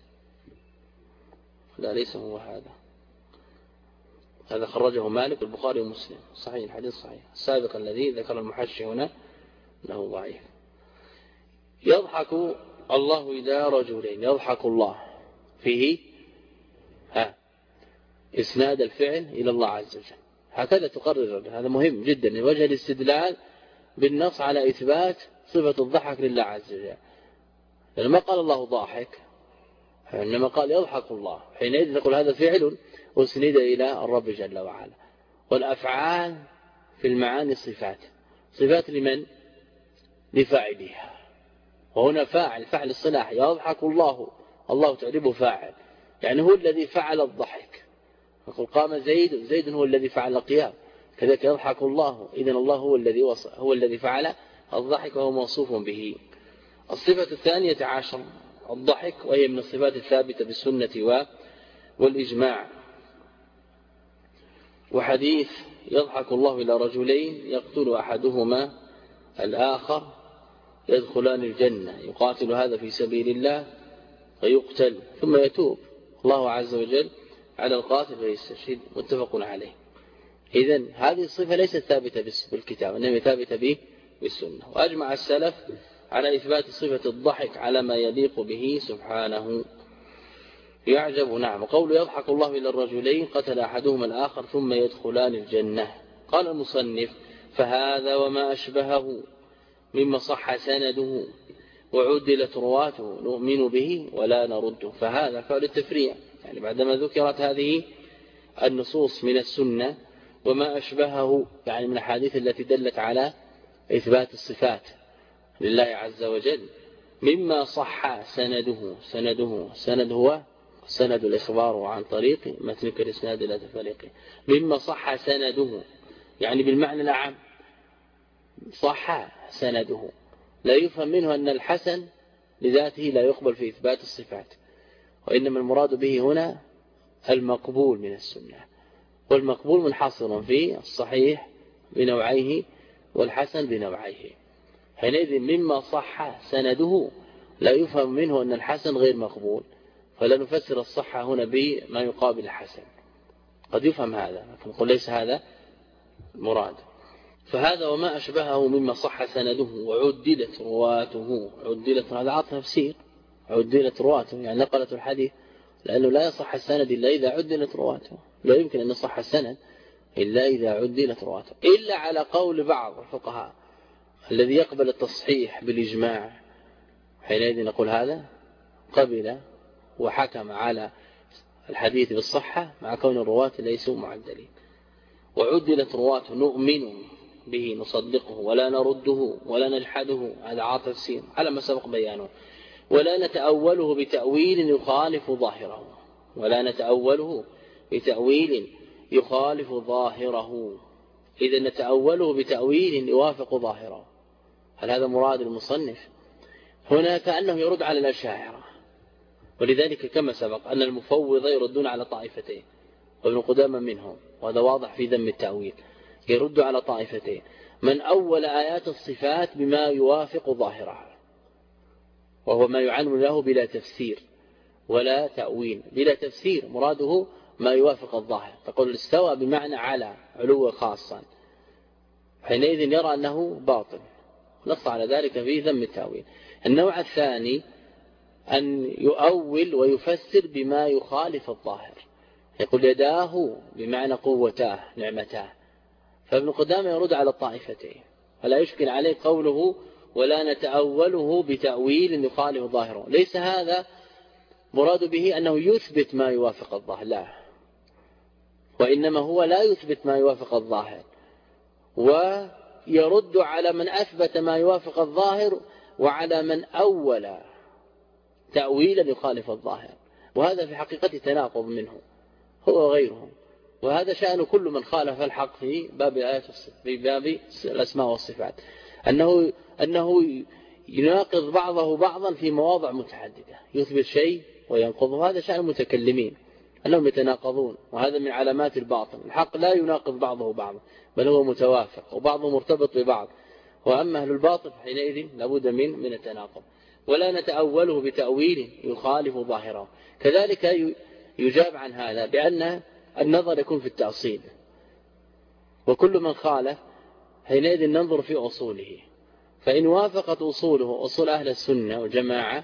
لا ليس هو هذا خرجه مالك البخاري ومسلم صحيح، الحديث صحيح. السابق الذي ذكر المحشي هنا له ضعيف. يضحك الله إلى رجلين، يضحك الله فيه إسناد الفعل إلى الله عز وجل، هكذا تقرر. هذا مهم جدا لوجه الاستدلال بالنص على إثبات صفة الضحك لله عز وجل. لما قال الله ضاحك إنما قال يضحك الله، حينئذ نقول هذا فعل أسند إلى الرب جل وعلا. والأفعال في المعاني صفات لمن؟ لفاعلها. وهنا فاعل الصلاح، يضحك الله، الله تعربه فاعل، يعني هو الذي فعل الضحك. نقول قام زيد هو الذي فعل القيام، كذلك يضحك الله، إذن الله هو الذي فعل الضحك وهو موصوف به. الصفة الثانية عشر الضحك، وهي من الصفات الثابتة بالسنة والإجماع. وحديث يضحك الله إلى رجلين يقتل أحدهما الآخر يدخلان الجنة، يقاتل هذا في سبيل الله فيقتل ثم يتوب الله عز وجل على القاتل فيستشهد، متفق عليه. إذن هذه الصفة ليست ثابتة بالكتاب، إنما ثابتة به بالسنة. وأجمع السلف على إثبات صفة الضحك على ما يليق به سبحانه. يعجب نعم. قول يضحك الله إلى الرجلين قتل أحدهما الآخر ثم يدخلان الجنة. قال المصنف فهذا وما أشبهه مما صح سنده وعدلت رواته نؤمن به ولا نرده. فهذا فعل التفريع، يعني بعدما ذكرت هذه النصوص من السنة وما أشبهه، يعني من الحديث التي دلت على إثبات الصفات لله عز وجل مما صح سنده هو سند الإخبار عن طريق متنك الإسناد لا تفريقه. مما صح سنده يعني بالمعنى الأعم، صح سنده لا يفهم منه أن الحسن لذاته لا يقبل في إثبات الصفات، وإنما المراد به هنا المقبول من السنة، والمقبول منحصر في الصحيح بنوعيه والحسن بنوعيه. حينئذ مما صح سنده لا يفهم منه أن الحسن غير مقبول، فلا نفسر الصحة هنا بما يقابل الحسن، قد يفهم هذا لكن نقول ليس هذا المراد. فهذا وما أشبهه مما صح سنده وعدلت رواته. عدلت هذا عطف تفسير، عدلت رواته يعني نقلت الحديث، لأنه لا يصح السند إلا إذا عدلت رواته، لا يمكن أن يصح السند إلا إذا عدلت رواته، إلا على قول بعض الفقهاء الذي يقبل التصحيح بالإجماع، حينئذ نقول هذا قبل وحكم على الحديث بالصحة مع كون الرواة ليسوا معدلين. وعدلت رواته نؤمن به نصدقه ولا نرده ولا نجحده، هذا عاطف تفسير على ما سبق بيانه. ولا نتأوله بتأويل يخالف ظاهره، ولا نتأوله بتأويل يخالف ظاهره. إذا نتأوله بتأويل يوافق ظاهره. هل هذا مراد المصنف؟ هنا كأنه يرد على الأشاعرة، ولذلك كما سبق أن المفوض يردون على طائفتين وابن قدامة منهم، وهذا واضح في ذم التأويل. يرد على طائفتين: من أول آيات الصفات بما يوافق ظاهرها، وهو ما يعلم له بلا تفسير ولا تأويل. بلا تفسير مراده ما يوافق الظاهر، تقول استوى بمعنى على علو خاصا، حينئذ يرى أنه باطل، نص على ذلك في ذم التأويل. النوع الثاني أن يؤول ويفسر بما يخالف الظاهر، يقول يداه بمعنى قوتاه نعمتاه. فابن قدامة يرد على الطائفتين، ولا يشكل عليه قوله ولا نتأوله بتأويل يخالف ظاهره. ليس هذا مراد به أنه يثبت ما يوافق الظاهر، لا، وإنما هو لا يثبت ما يوافق الظاهر، ويرد على من أثبت ما يوافق الظاهر وعلى من أول تأويلا يخالف الظاهر، وهذا في حقيقة تناقض منه هو وغيره. وهذا شأن كل من خالف الحق في باب الآيات في باب الأسماء والصفات، أنه يناقض بعضه بعضا في مواضع متعددة، يثبت شيء وينقضه. هذا شأن المتكلمين أنهم يتناقضون، وهذا من علامات الباطل. الحق لا يناقض بعضه بعضا، بل هو متوافق وبعضه مرتبط ببعض. وأما أهل الباطل حينئذ لابد من التناقض. ولا نتأوله بتأويل يخالف ظاهره. كذلك يجاب عن هذا بأن النظر يكون في التأصيل، وكل من خالف حينئذ ننظر في أصوله، فإن وافقت أصوله أصول أهل السنة والجماعة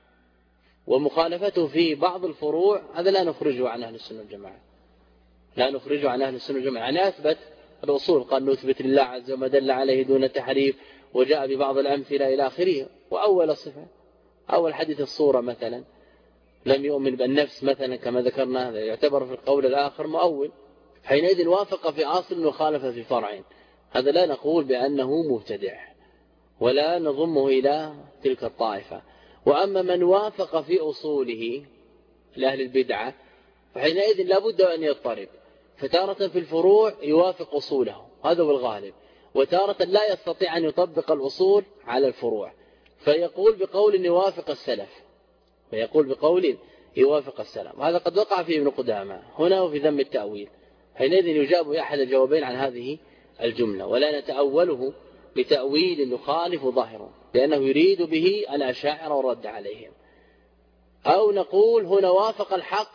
ومخالفته في بعض الفروع، هذا لا نخرجه عن أهل السنة والجماعة، لا نخرجه عن أهل السنة والجماعة. يعني أثبت الأصول، قال نثبت لله عز وجل دل عليه دون تحريف، وجاء ببعض الأمثلة إلى آخره. وأول الصفة، أول حديث الصورة مثلا، لم يؤمن بالنفس مثلا كما ذكرنا، هذا يعتبر في القول الآخر مؤول. حينئذ وافق في أصل وخالف في فرع، هذا لا نقول بأنه مبتدع ولا نضمه إلى تلك الطائفة. وأما من وافق في أصوله لأهل البدعة فحينئذ لابد أن يضطرب، فتارة في الفروع يوافق أصوله، هذا هو الغالب، وتارة لا يستطيع أن يطبق الأصول على الفروع، فيقول بقول يوافق السلف، ويقول بقول يوافق السلف. وهذا قد وقع في ابن قدامة هنا وفي ذم التأويل. حينئذ يجاب أحد الجوابين عن هذه الجملة، ولا نتأوله بتأويل يخالف ظاهره، لأنه يريد به الأشاعرة والرد عليهم. أو نقول هنا وافق الحق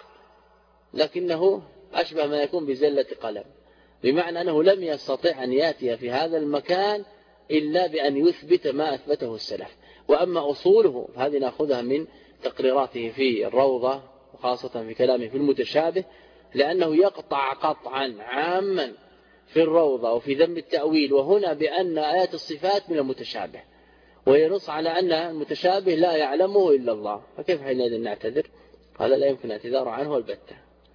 لكنه أشبه ما يكون بزلة قلم، بمعنى أنه لم يستطع أن يأتي في هذا المكان إلا بأن يثبت ما أثبته السلف. وأما أصوله فهذه نأخذها من تقريراته في الروضة، وخاصة في كلامه في المتشابه، لأنه يقطع قطعا عاما في الروضة وفي ذم التأويل وهنا بأن آيات الصفات من المتشابه، وينص على أن المتشابه لا يعلمه إلا الله، فكيف حينئذ نعتذر؟ هذا لا يمكن اعتذار عنه البتة.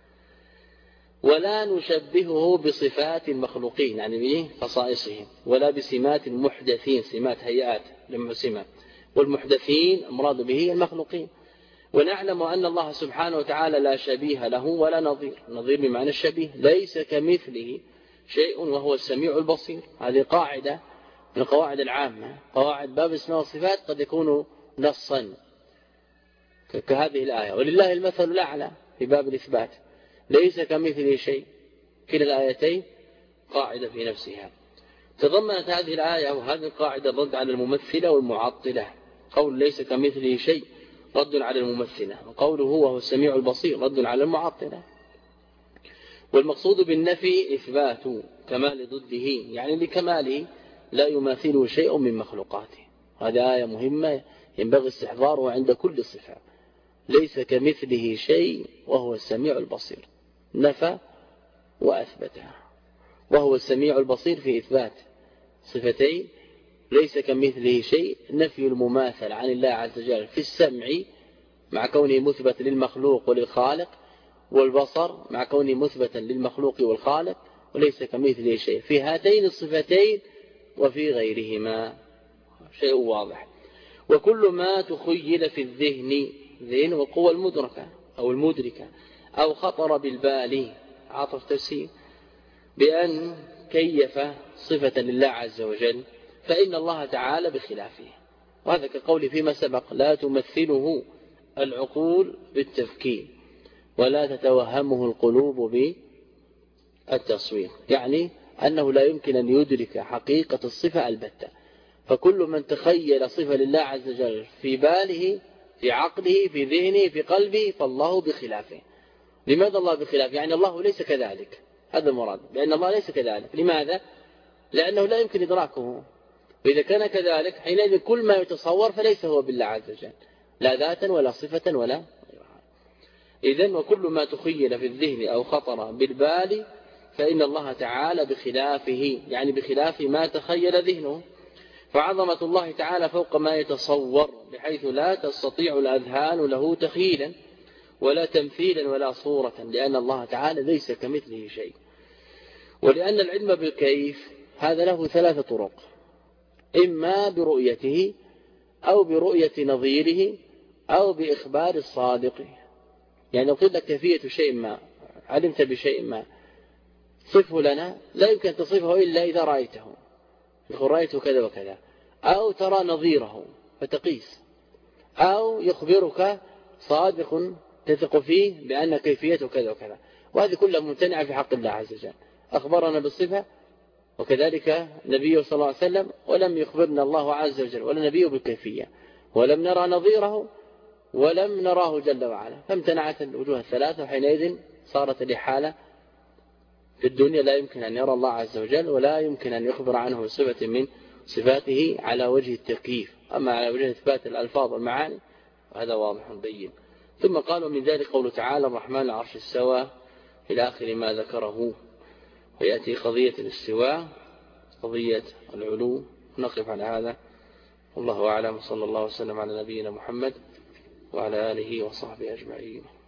ولا نشبهه بصفات المخلوقين، يعني بخصائصهم، ولا بسمات المحدثين، سمات هيئات لما سمة، والمحدثين المراد به المخلوقين. ونعلم أن الله سبحانه وتعالى لا شبيه له ولا نظير، نظير بمعنى الشبيه، ليس كمثله شيء وهو السميع البصير. هذه قاعدة من القواعد العامة، قواعد باب اسماء والصفات قد يكون نصا كهذه الآية، ولله المثل الأعلى في باب الإثبات، ليس كمثله شيء. كلا الآيتين قاعدة في نفسها. تضمنت هذه الآية وهذه القاعدة الرد على الممثلة والمعطلة. قول ليس كمثله شيء رد على الممثلة، وقوله هو السميع البصير رد على المعطلة. والمقصود بالنفي إثبات كمال ضده، يعني لكماله لا يماثله شيء من مخلوقاته. هذه آية مهمة ينبغي استحضاره عند كل صفة، ليس كمثله شيء وهو السميع البصير، نفى وأثبتها. وهو السميع البصير في إثبات صفتين، ليس كمثله شيء نفي المماثل عن الله عز وجل في السمع مع كونه مثبت للمخلوق وللخالق، والبصر مع كونه مثبتا للمخلوق والخالق، وليس كمثله شيء في هاتين الصفتين وفي غيرهما، شيء واضح. وكل ما تخيل في الذهن، ذهن وقوة المدركة أو المدركة، أو خطر بالبال، عاطف تفسير، بأن كيف صفة لله عز وجل، فإن الله تعالى بخلافه. وهذا كقول فيما سبق لا تمثله العقول بالتفكير ولا تتوهمه القلوب بالتصوير، يعني أنه لا يمكن أن يدرك حقيقة الصفة البتة، فكل من تخيل صفة لله عز وجل في باله في عقله في ذهنه في قلبه فالله بخلافه. لماذا الله بخلافه؟ يعني الله ليس كذلك، هذا المراد، لأن الله ليس كذلك. لماذا؟ لأنه لا يمكن إدراكه، وإذا كان كذلك حينئذ كل ما يتصور فليس هو بالله عز وجل، لا ذاتا ولا صفة ولا غيرها. إذن وكل ما تخيل في الذهن أو خطر بالبال فإن الله تعالى بخلافه، يعني بخلاف ما تخيل ذهنه. فعظمة الله تعالى فوق ما يتصور، بحيث لا تستطيع الأذهان له تخيلا ولا تمثيلا ولا صورة، لأن الله تعالى ليس كمثله شيء. ولأن العلم بالكيف هذا له 3 طرق، إما برؤيته أو برؤية نظيره أو بإخبار الصادق. يعني لو قلت لك كيفية شيء ما، علمت بشيء ما، صفه لنا، لا يمكن أن تصفه إلا إذا رأيته، يقول رأيته كذا وكذا، أو ترى نظيره فتقيس، أو يخبرك صادق تثق فيه بأن كيفيته كذا وكذا. وهذه كلها ممتنعة في حق الله عز وجل. أخبرنا بالصفة وكذلك نبيه صلى الله عليه وسلم، ولم يخبرنا الله عز وجل ولا نبيه بالكيفية، ولم نرى نظيره ولم نراه جل وعلا، فامتنعت الوجوه الثلاثة، وحينئذ صارت الإحالة في الدنيا، لا يمكن أن يرى الله عز وجل ولا يمكن أن يخبر عنه بصفة من صفاته على وجه التكييف. أما على وجه إثبات الألفاظ والمعاني هذا واضح بين. ثم قالوا من ذلك قوله تعالى الرحمن العرش استوى إلى آخر ما ذكره، ويأتي قضية الاستواء قضية العلو. نقف على هذا، والله أعلم، صلى الله وسلم على نبينا محمد وعلى آله وصحبه أجمعين.